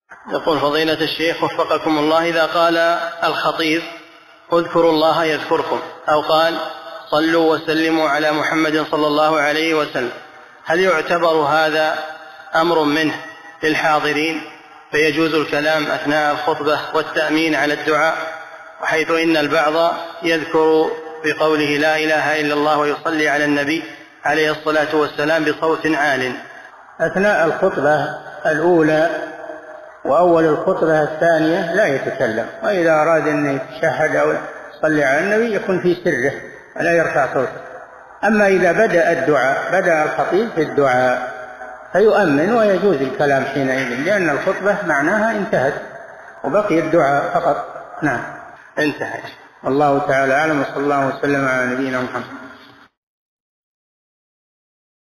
يقول فضيلة الشيخ وفقكم الله، إذا قال الخطيب اذكروا الله يذكركم، أو قال صلوا وسلموا على محمد صلى الله عليه وسلم، هل يعتبر هذا أمر منه للحاضرين فيجوز الكلام أثناء الخطبة والتأمين على الدعاء، وحيث إن البعض يذكر بقوله لا إله إلا الله ويصلي على النبي عليه الصلاة والسلام بصوت عال؟ أثناء الخطبة الأولى وأول الخطبة الثانية لا يتكلم، وإذا أراد أن يتشهد أو يصلي على النبي يكون في سره ولا يرفع صوته. أما إذا بدأ الخطيب في الدعاء فيؤمن ويجوز الكلام حينئذ، لأن الخطبة معناها انتهت وبقي الدعاء فقط. نعم، انتهت. الله تعالى أعلم، وصلى الله وسلم على نبينا محمد.